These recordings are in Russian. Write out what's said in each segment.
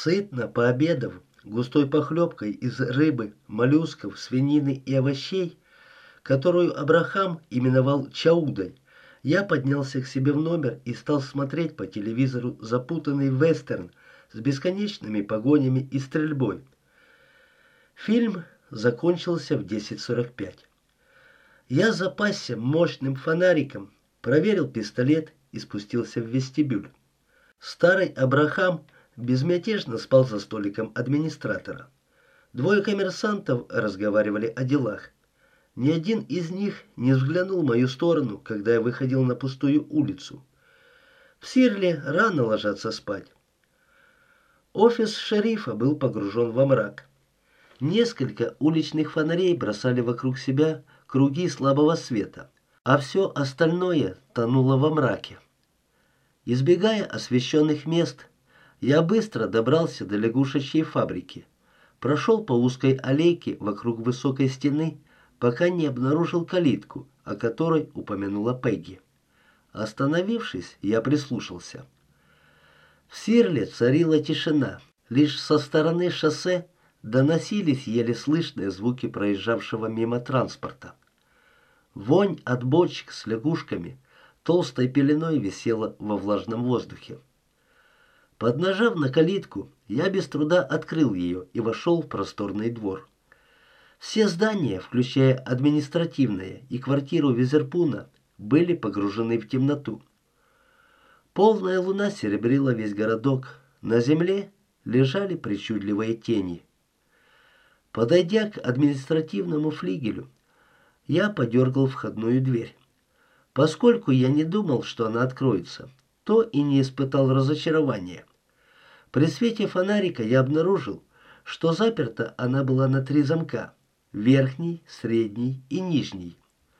Сытно пообедав густой похлебкой из рыбы, моллюсков, свинины и овощей, которую Абрахам именовал чаудой, я поднялся к себе в номер и стал смотреть по телевизору запутанный вестерн с бесконечными погонями и стрельбой. Фильм закончился в 10:45. Я запасся мощным фонариком, проверил пистолет и спустился в вестибюль. Старый Абрахам безмятежно спал за столиком администратора. Двое коммерсантов разговаривали о делах. Ни один из них не взглянул в мою сторону, когда я выходил на пустую улицу. В Сирле рано ложатся спать. Офис шерифа был погружен во мрак. Несколько уличных фонарей бросали вокруг себя круги слабого света, а все остальное тонуло во мраке. Избегая освещенных мест, я быстро добрался до лягушечьей фабрики, прошел по узкой аллейке вокруг высокой стены, пока не обнаружил калитку, о которой упомянула Пегги. Остановившись, я прислушался. В Сирле царила тишина, лишь со стороны шоссе доносились еле слышные звуки проезжавшего мимо транспорта. Вонь от бочек с лягушками толстой пеленой висела во влажном воздухе. Поднажав на калитку, я без труда открыл ее и вошел в просторный двор. Все здания, включая административное и квартиру Визерпуна, были погружены в темноту. Полная луна серебрила весь городок, на земле лежали причудливые тени. Подойдя к административному флигелю, я подергал входную дверь. Поскольку я не думал, что она откроется, то и не испытал разочарования. При свете фонарика я обнаружил, что заперта она была на 3 замка: верхний, средний и нижний.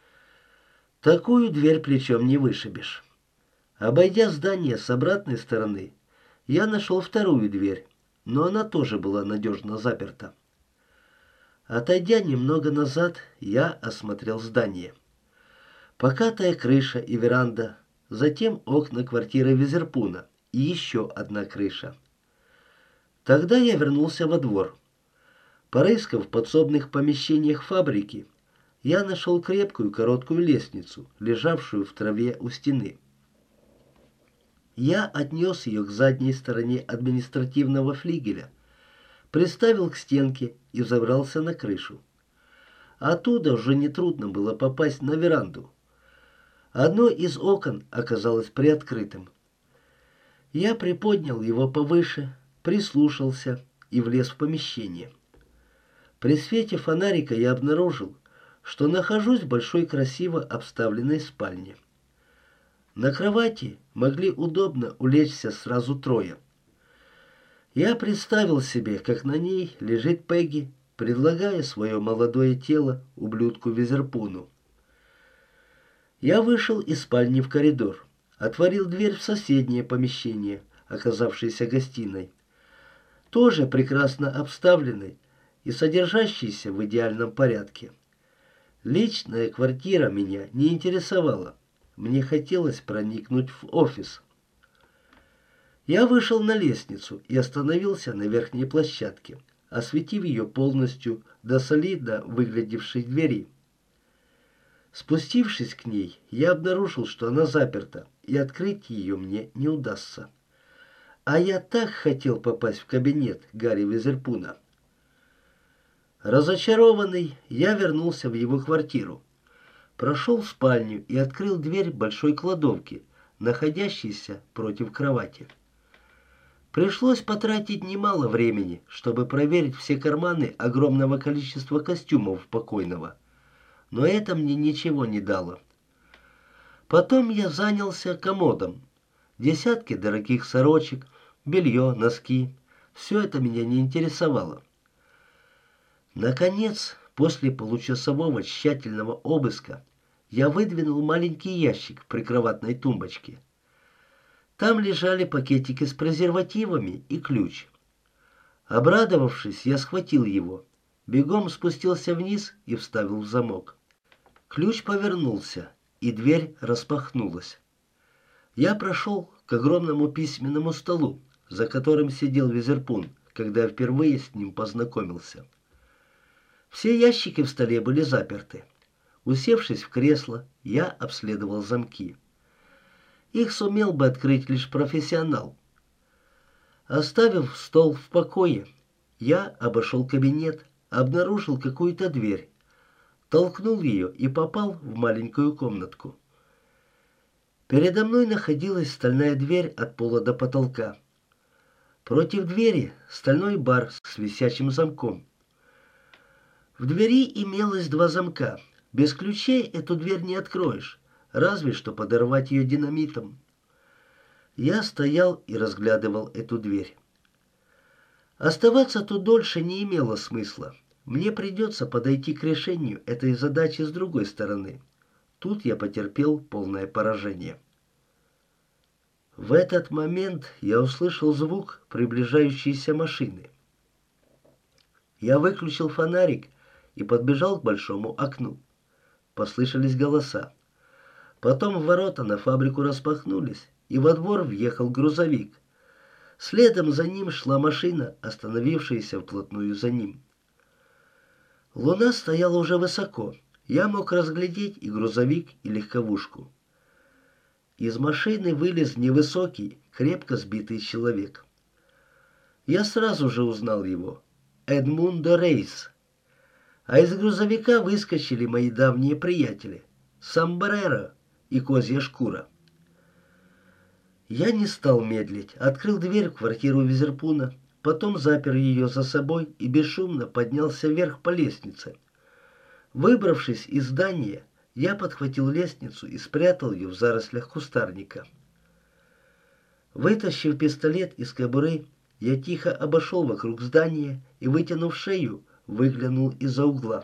Такую дверь плечом не вышибешь. Обойдя здание с обратной стороны, я нашел вторую дверь, но она тоже была надежно заперта. Отойдя немного назад, я осмотрел здание. Покатая крыша и веранда, затем окна квартиры Визерпуна и еще одна крыша. Тогда я вернулся во двор. Порыскав в подсобных помещениях фабрики, я нашел крепкую короткую лестницу, лежавшую в траве у стены. Я отнес ее к задней стороне административного флигеля, приставил к стенке и взобрался на крышу. Оттуда уже нетрудно было попасть на веранду. Одно из окон оказалось приоткрытым. Я приподнял его повыше, прислушался и влез в помещение. При свете фонарика я обнаружил, что нахожусь в большой красиво обставленной спальне. На кровати могли удобно улечься сразу 3. Я представил себе, как на ней лежит Пегги, предлагая свое молодое тело ублюдку Визерпуну. Я вышел из спальни в коридор, отворил дверь в соседнее помещение, оказавшееся гостиной, тоже прекрасно обставленной и содержащейся в идеальном порядке. Личная квартира меня не интересовала. Мне хотелось проникнуть в офис. Я вышел на лестницу и остановился на верхней площадке, осветив ее полностью до солидно выглядевшей двери. Спустившись к ней, я обнаружил, что она заперта, и открыть ее мне не удастся. А я так хотел попасть в кабинет Гарри Визерпуна. Разочарованный, я вернулся в его квартиру, прошел в спальню и открыл дверь большой кладовки, находящейся против кровати. Пришлось потратить немало времени, чтобы проверить все карманы огромного количества костюмов покойного. Но это мне ничего не дало. Потом я занялся комодом. Десятки дорогих сорочек, белье, носки. Все это меня не интересовало. Наконец, после получасового тщательного обыска, я выдвинул маленький ящик в прикроватной тумбочке. Там лежали пакетики с презервативами и ключ. Обрадовавшись, я схватил его, бегом спустился вниз и вставил в замок. Ключ повернулся, и дверь распахнулась. Я прошел к огромному письменному столу, за которым сидел Визерпун, когда я впервые с ним познакомился. Все ящики в столе были заперты. Усевшись в кресло, я обследовал замки. Их сумел бы открыть лишь профессионал. Оставив стол в покое, я обошел кабинет, обнаружил какую-то дверь, толкнул ее и попал в маленькую комнатку. Передо мной находилась стальная дверь от пола до потолка. Против двери стальной бар с висячим замком. В двери имелось 2 замка. Без ключей эту дверь не откроешь, разве что подорвать ее динамитом. Я стоял и разглядывал эту дверь. Оставаться тут дольше не имело смысла. Мне придется подойти к решению этой задачи с другой стороны. Тут я потерпел полное поражение. В этот момент я услышал звук приближающейся машины. Я выключил фонарик и подбежал к большому окну. Послышались голоса. Потом ворота на фабрику распахнулись, и во двор въехал грузовик. Следом за ним шла машина, остановившаяся вплотную за ним. Луна стояла уже высоко. Я мог разглядеть и грузовик, и легковушку. Из машины вылез невысокий, крепко сбитый человек. Я сразу же узнал его. Эдмундо Рейс. А из грузовика выскочили мои давние приятели. Сомбреро и Козья Шкура. Я не стал медлить, открыл дверь в квартиру Визерпуна, потом запер ее за собой и бесшумно поднялся вверх по лестнице. Выбравшись из здания, я подхватил лестницу и спрятал ее в зарослях кустарника. Вытащив пистолет из кобуры, я тихо обошел вокруг здания и, вытянув шею, выглянул из-за угла.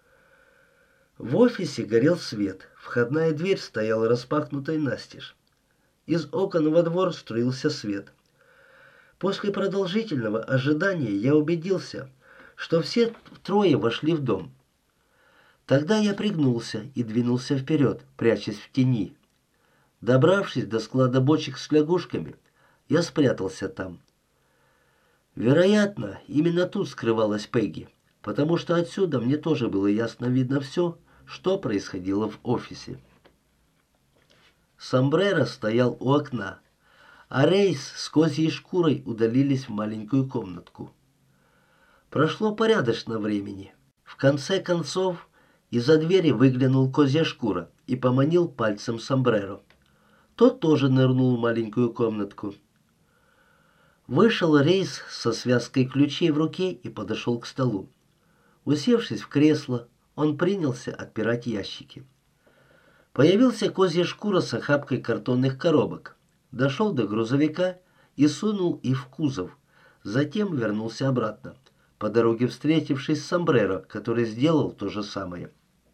В офисе горел свет, входная дверь стояла распахнутой настежь. Из окон во двор струился свет. После продолжительного ожидания я убедился, что все 3 вошли в дом. Тогда я пригнулся и двинулся вперед, прячась в тени. Добравшись до склада бочек с лягушками, я спрятался там. Вероятно, именно тут скрывалась Пегги, потому что отсюда мне тоже было ясно видно все, что происходило в офисе. Сомбреро стоял у окна, а Рейс с Козьей Шкурой удалились в маленькую комнатку. Прошло порядочно времени. В конце концов, из-за двери выглянул Козья Шкура и поманил пальцем Сомбреро. Тот тоже нырнул в маленькую комнатку. Вышел Рейс со связкой ключей в руке и подошел к столу. Усевшись в кресло, он принялся отпирать ящики. Появился Козья Шкура с охапкой картонных коробок. Дошел до грузовика и сунул их в кузов. Затем вернулся обратно, по дороге встретившись с Сомбреро, который сделал то же самое.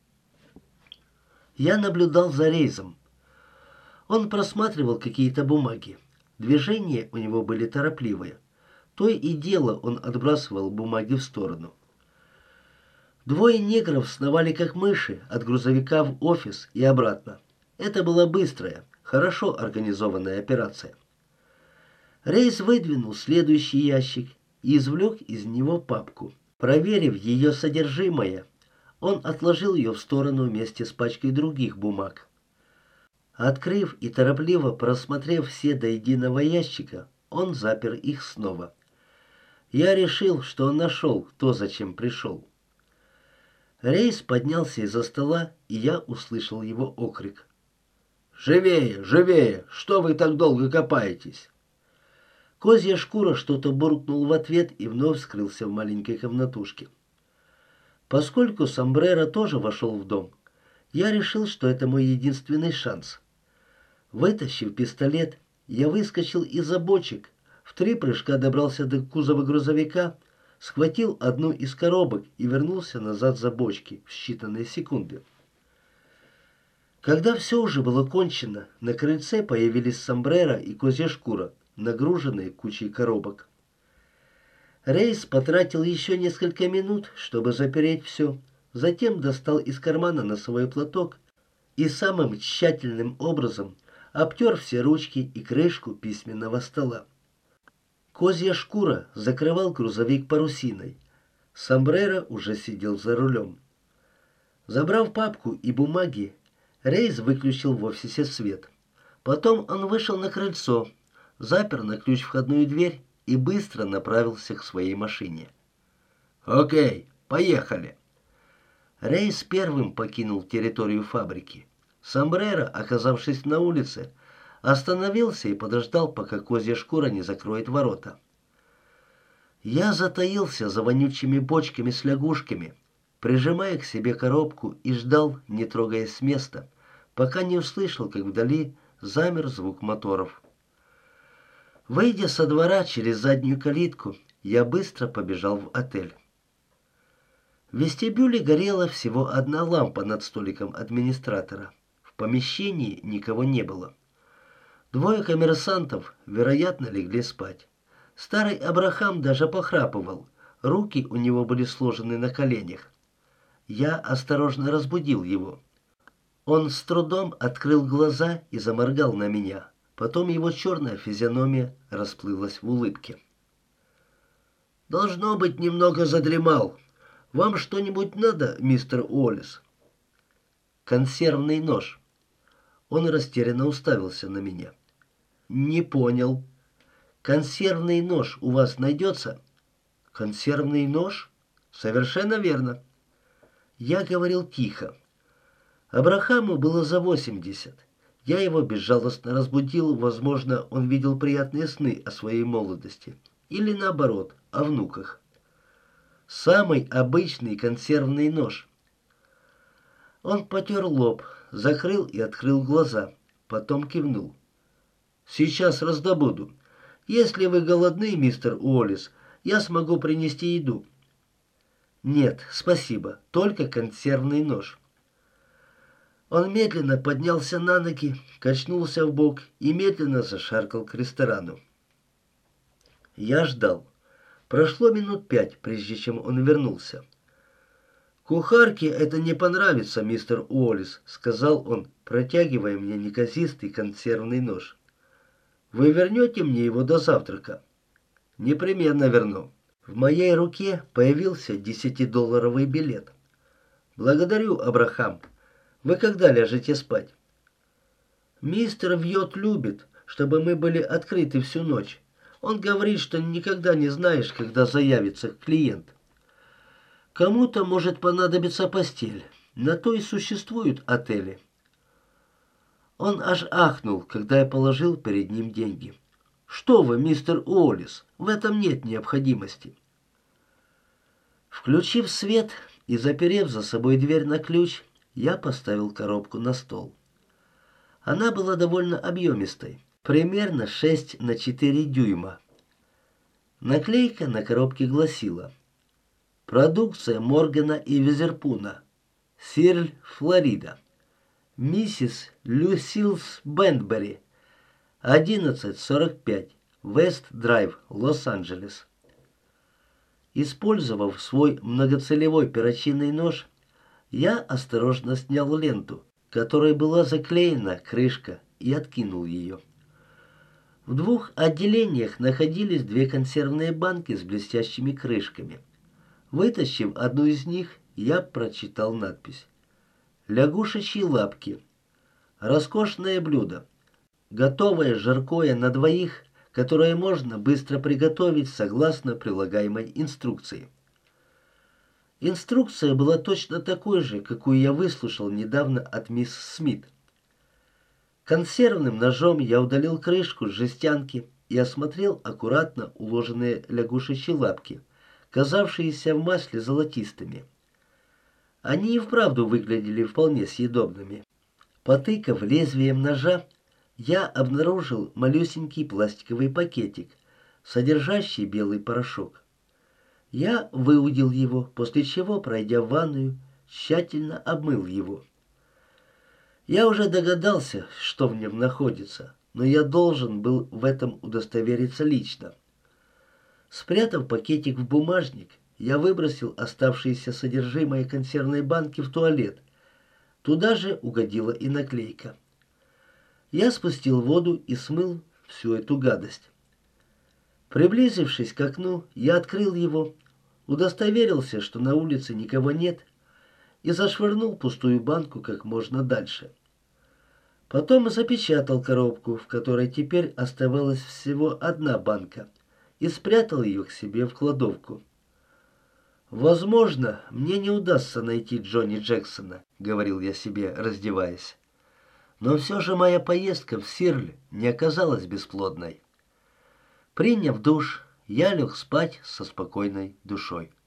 Я наблюдал за Рейсом. Он просматривал какие-то бумаги. Движения у него были торопливые. То и дело он отбрасывал бумаги в сторону. 2 негров сновали как мыши от грузовика в офис и обратно. Это была быстрая, хорошо организованная операция. Рейс выдвинул следующий ящик и извлек из него папку. Проверив ее содержимое, он отложил ее в сторону вместе с пачкой других бумаг. Открыв и торопливо просмотрев все до единого ящика, он запер их снова. Я решил, что он нашел то, зачем пришел. Рейс поднялся из-за стола, и я услышал его окрик. «Живее, живее! Что вы так долго копаетесь?» Козья Шкура что-то буркнул в ответ и вновь скрылся в маленькой комнатушке. Поскольку Сомбреро тоже вошел в дом, я решил, что это мой единственный шанс. Вытащив пистолет, я выскочил из-за бочек, в 3 прыжка добрался до кузова грузовика, схватил одну из коробок и вернулся назад за бочки в считанные секунды. Когда все уже было кончено, на крыльце появились Сомбреро и Козья Шкура, нагруженные кучей коробок. Рейс потратил еще несколько минут, чтобы запереть все, затем достал из кармана носовой платок и самым тщательным образом обтер все ручки и крышку письменного стола. Козья шкура закрывал грузовик парусиной. Сомбреро уже сидел за рулем. Забрав папку и бумаги, Рейс выключил в офисе свет. Потом он вышел на крыльцо, запер на ключ входную дверь и быстро направился к своей машине. «Окей, поехали!» Рейс первым покинул территорию фабрики. Сомбреро, оказавшись на улице, остановился и подождал, пока козья шкура не закроет ворота. Я затаился за вонючими бочками с лягушками, прижимая к себе коробку, и ждал, не трогаясь с места, пока не услышал, как вдали замер звук моторов. Выйдя со двора через заднюю калитку, я быстро побежал в отель. В вестибюле горела всего одна лампа над столиком администратора. В помещении никого не было. Двое коммерсантов, вероятно, легли спать. Старый Абрахам даже похрапывал, руки у него были сложены на коленях. Я осторожно разбудил его. Он с трудом открыл глаза и заморгал на меня. Потом его черная физиономия расплылась в улыбке. «Должно быть, немного задремал. Вам что-нибудь надо, мистер Уоллес?» «Консервный нож». Он растерянно уставился на меня. «Не понял. Консервный нож у вас найдется?» «Консервный нож? Совершенно верно». Я говорил тихо. Абрахаму было за 80. Я его безжалостно разбудил, возможно, он видел приятные сны о своей молодости. Или наоборот, о внуках. Самый обычный консервный нож. Он потер лоб, закрыл и открыл глаза, потом кивнул. «Сейчас раздобуду. Если вы голодны, мистер Уоллес, я смогу принести еду». «Нет, спасибо, только консервный нож». Он медленно поднялся на ноги, качнулся вбок и медленно зашаркал к ресторану. Я ждал. Прошло минут 5, прежде чем он вернулся. «Кухарке это не понравится, мистер Уоллес», — сказал он, протягивая мне неказистый консервный нож. «Вы вернете мне его до завтрака?» «Непременно верну». В моей руке появился 10-долларовый билет. «Благодарю, Абрахам. Вы когда ляжете спать?» «Мистер Вьот любит, чтобы мы были открыты всю ночь. Он говорит, что никогда не знаешь, когда заявится клиент. Кому-то может понадобиться постель. На то и существуют отели». Он аж ахнул, когда я положил перед ним деньги. «Что вы, мистер Уоллес, в этом нет необходимости». Включив свет и заперев за собой дверь на ключ, я поставил коробку на стол. Она была довольно объемистой, примерно 6 на 4 дюйма. Наклейка на коробке гласила: «Продукция Моргана и Визерпуна. Сирль, Флорида. Миссис Люсилс Бентбери. 11:45. Вест-Драйв, Лос-Анджелес». Использовав свой многоцелевой перочинный нож, я осторожно снял ленту, которой была заклеена крышка, и откинул ее. В 2 отделениях находились 2 консервные банки с блестящими крышками. Вытащив одну из них, я прочитал надпись: «Лягушачьи лапки. Роскошное блюдо. Готовое жаркое на двоих, которое можно быстро приготовить согласно прилагаемой инструкции». Инструкция была точно такой же, какую я выслушал недавно от мисс Смит. Консервным ножом я удалил крышку с жестянки и осмотрел аккуратно уложенные лягушачьи лапки, казавшиеся в масле золотистыми. Они и вправду выглядели вполне съедобными. Потыкав лезвием ножа, я обнаружил малюсенький пластиковый пакетик, содержащий белый порошок. Я выудил его, после чего, пройдя в ванную, тщательно обмыл его. Я уже догадался, что в нем находится, но я должен был в этом удостовериться лично. Спрятав пакетик в бумажник, я выбросил оставшееся содержимое консервной банки в туалет. Туда же угодила и наклейка. Я спустил воду и смыл всю эту гадость. Приблизившись к окну, я открыл его, удостоверился, что на улице никого нет, и зашвырнул пустую банку как можно дальше. Потом запечатал коробку, в которой теперь оставалась всего одна банка, и спрятал ее к себе в кладовку. «Возможно, мне не удастся найти Джонни Джексона», — говорил я себе, раздеваясь. Но все же моя поездка в Сирль не оказалась бесплодной. Приняв душ, я лег спать со спокойной душой.